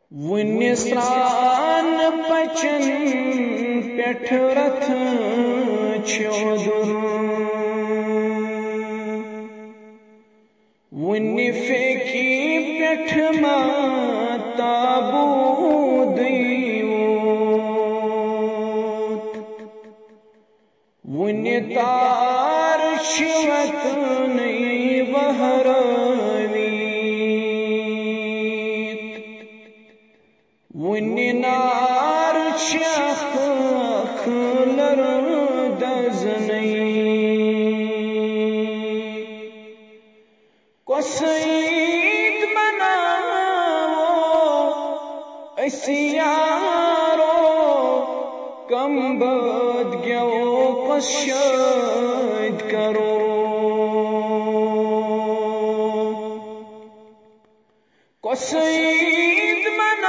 ونسران پچن پٹھ رتھ چودر ون فیکی پٹھ تابود یوت ون تار شوت نئی بہرانی ون نار شخ خلر دزنی کو سعید بناو اسیارو کم بد گیو پس شاید کرو کو سعید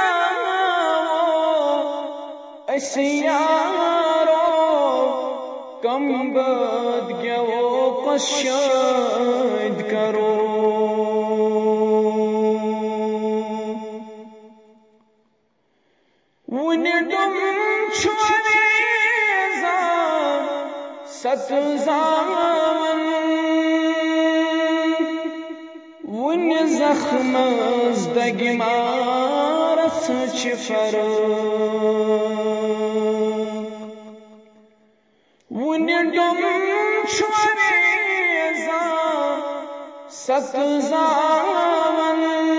اسیارو کم بد گیو پس شاید کرو ون ڈم چھوڑیزا ست زامن ون زخم ازدگ مارس چفر ون ڈم چھوڑیزا ست زامن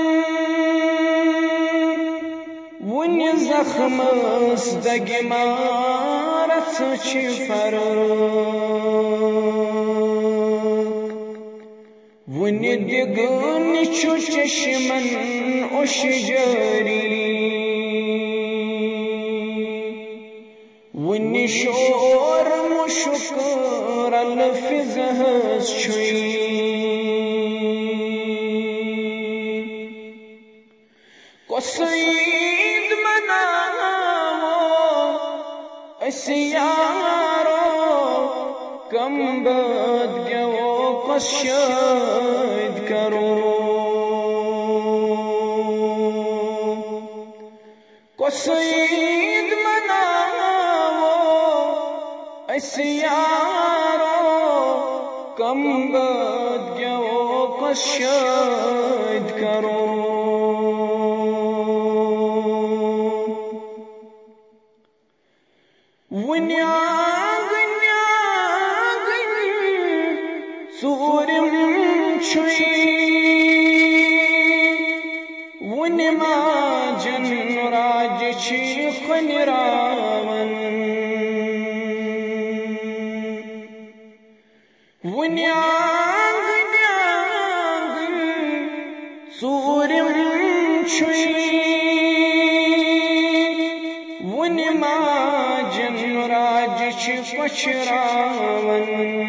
ون زخم ازدگ مارس چفر ون دگن چو چشمن اش جاری ون شور مشکر الفظ چھوئی کو سعید مناو اسیارو کم بد گیو پس شاید کرو کو سعید مناو اسیارو کم بد گیو پس شاید کرو ون ژورم چھوئی ون ماجن راج چھ خنراون ون ژورم چھوئی ون ماجن راج چھ پچھراون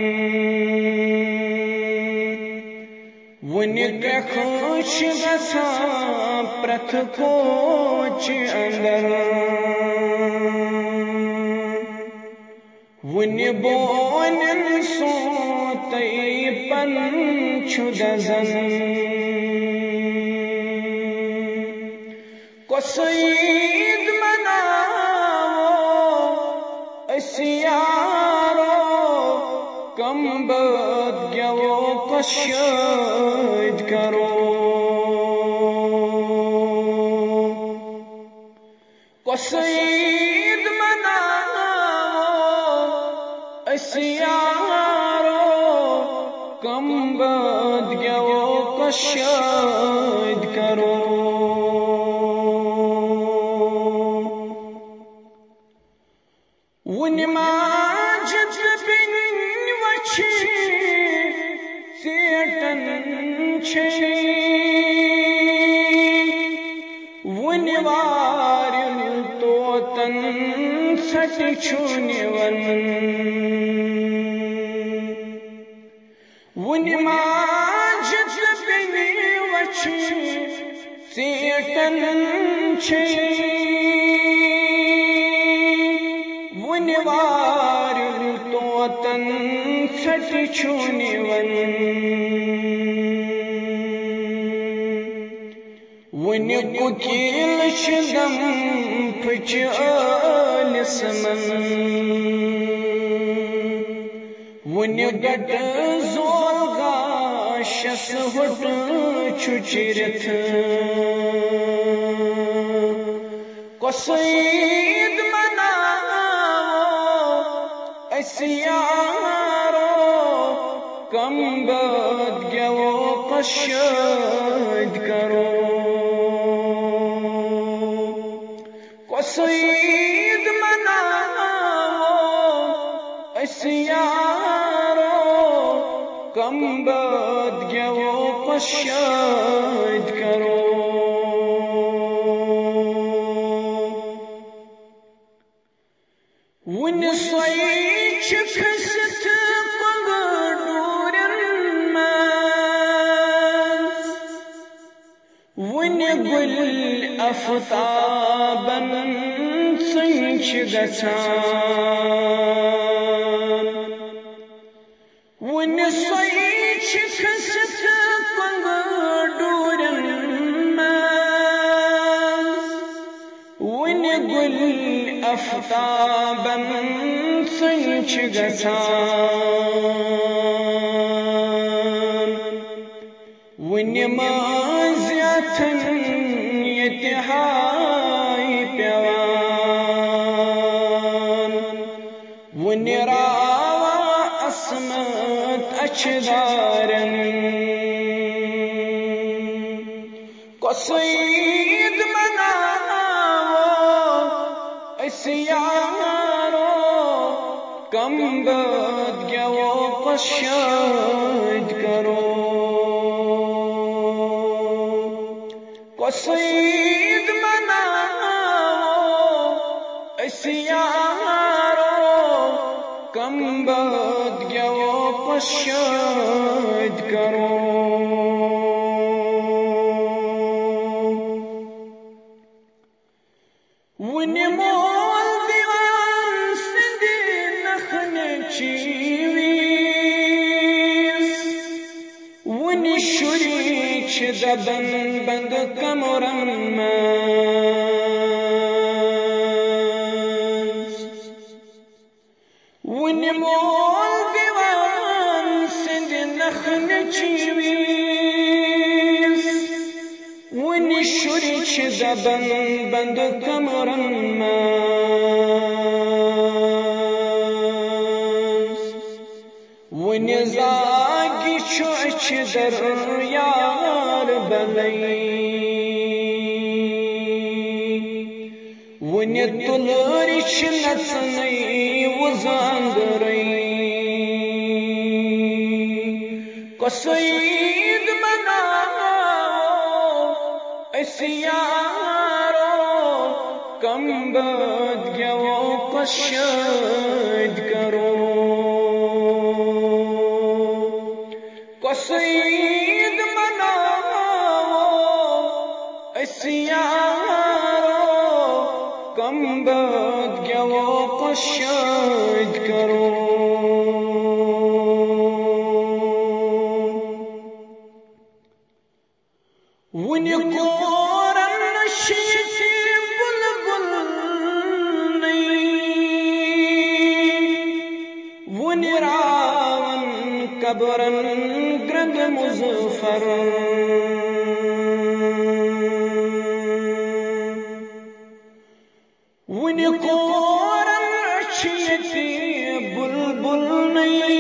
ون کھوچ گسا پرت کوچ اندر ون بونن سوتی پن چھ دزن کو سعید مناو اسیارو کم بد گیو پس شاید کرو کو سعید مناو اسیارو کم بد گیو پس شاید کرو ون ماجد بن وچھی سیٹن چھئی ون وارن توتن سٹ چھونیون ون ماجد بن وچھی سیٹن چھئی ون وارن توتن سٹ چھونیون ون ونی کوکیل شدم پچ آلسمن ونی گٹ زول غاشس ہٹ چھچرت قصید مناو اس یارو کم بد گیو قشد کرو قصید مناو اس یارو کم بد گیو قشد کرو ون سوئی چھکست پگڑورن مز ون گل افتابن سنچ گسان ون سوئی چھکست پگڑورن مز ون گل افتابن سنچ گسان ون مازیتن یتہائی پیوان ون راوا اسمت اچدارن قصید مناو اس یارو کم بد گیو قشد کرو قصید مناو اس یارو کم بد گیو قشد کرو ون مول دیوان سندی نخن چیویس ون شری چھ دبن بند کمرن مز ون مول دیوان سندی نخن چیویس ون شری چھ دبن بند کمرن مز ون زاگی چھو اچھ در یار بلئی ون تلری چھ نچنئی وزاندرئی قصید مناو اس یارو کم بد گیو قشد کرو قصید مناو اس یارو کم بد گیو قشد کرو ون کورن نشیتی بلبل نئی ون راون قبرن گرد مظفر ون کورن نشیتی بلبل نئی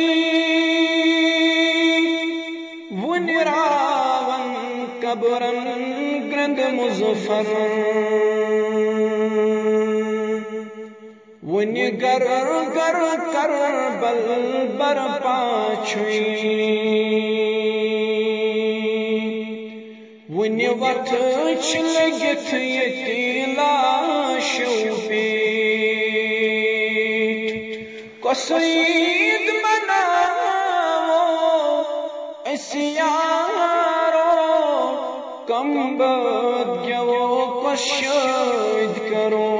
ون راون قبرن گرد مظفر ون گر گر کر بل بر پاچھوئی ون وقت چلگت یتی لاشو پیٹ قصید مناو اس یارو کم بد گیو قشد کرو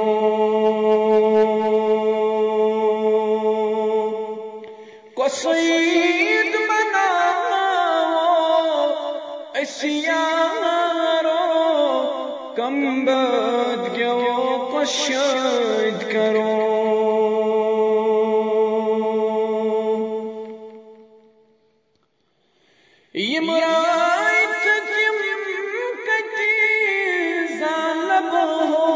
قصید مناو اس یارو کم بد گیو قشید کرو یم رایت تم کتی ظالبو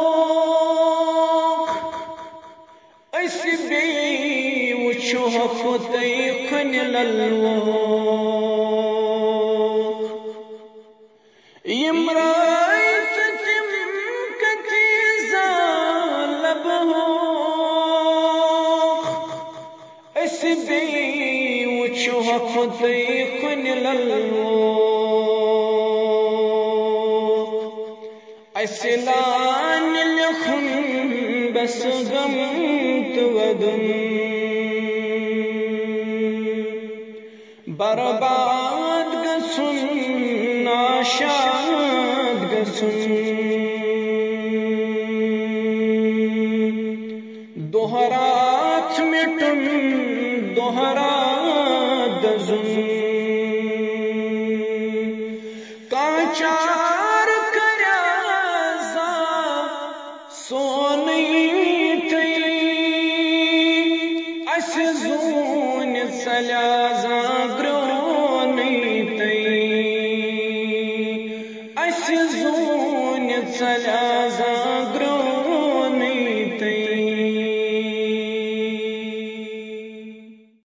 اس بی وچو خطی خنل یم رایت تم کتی ظالبو اس بی وچو خطی خنل اسلان لخن بس غم تودم برباد گسن ناشاد گسن دوہرات مٹن دوہرات دزن کانچار کریازا سونی تی اس زون سلیازا گرونی تی اس زون سلیازا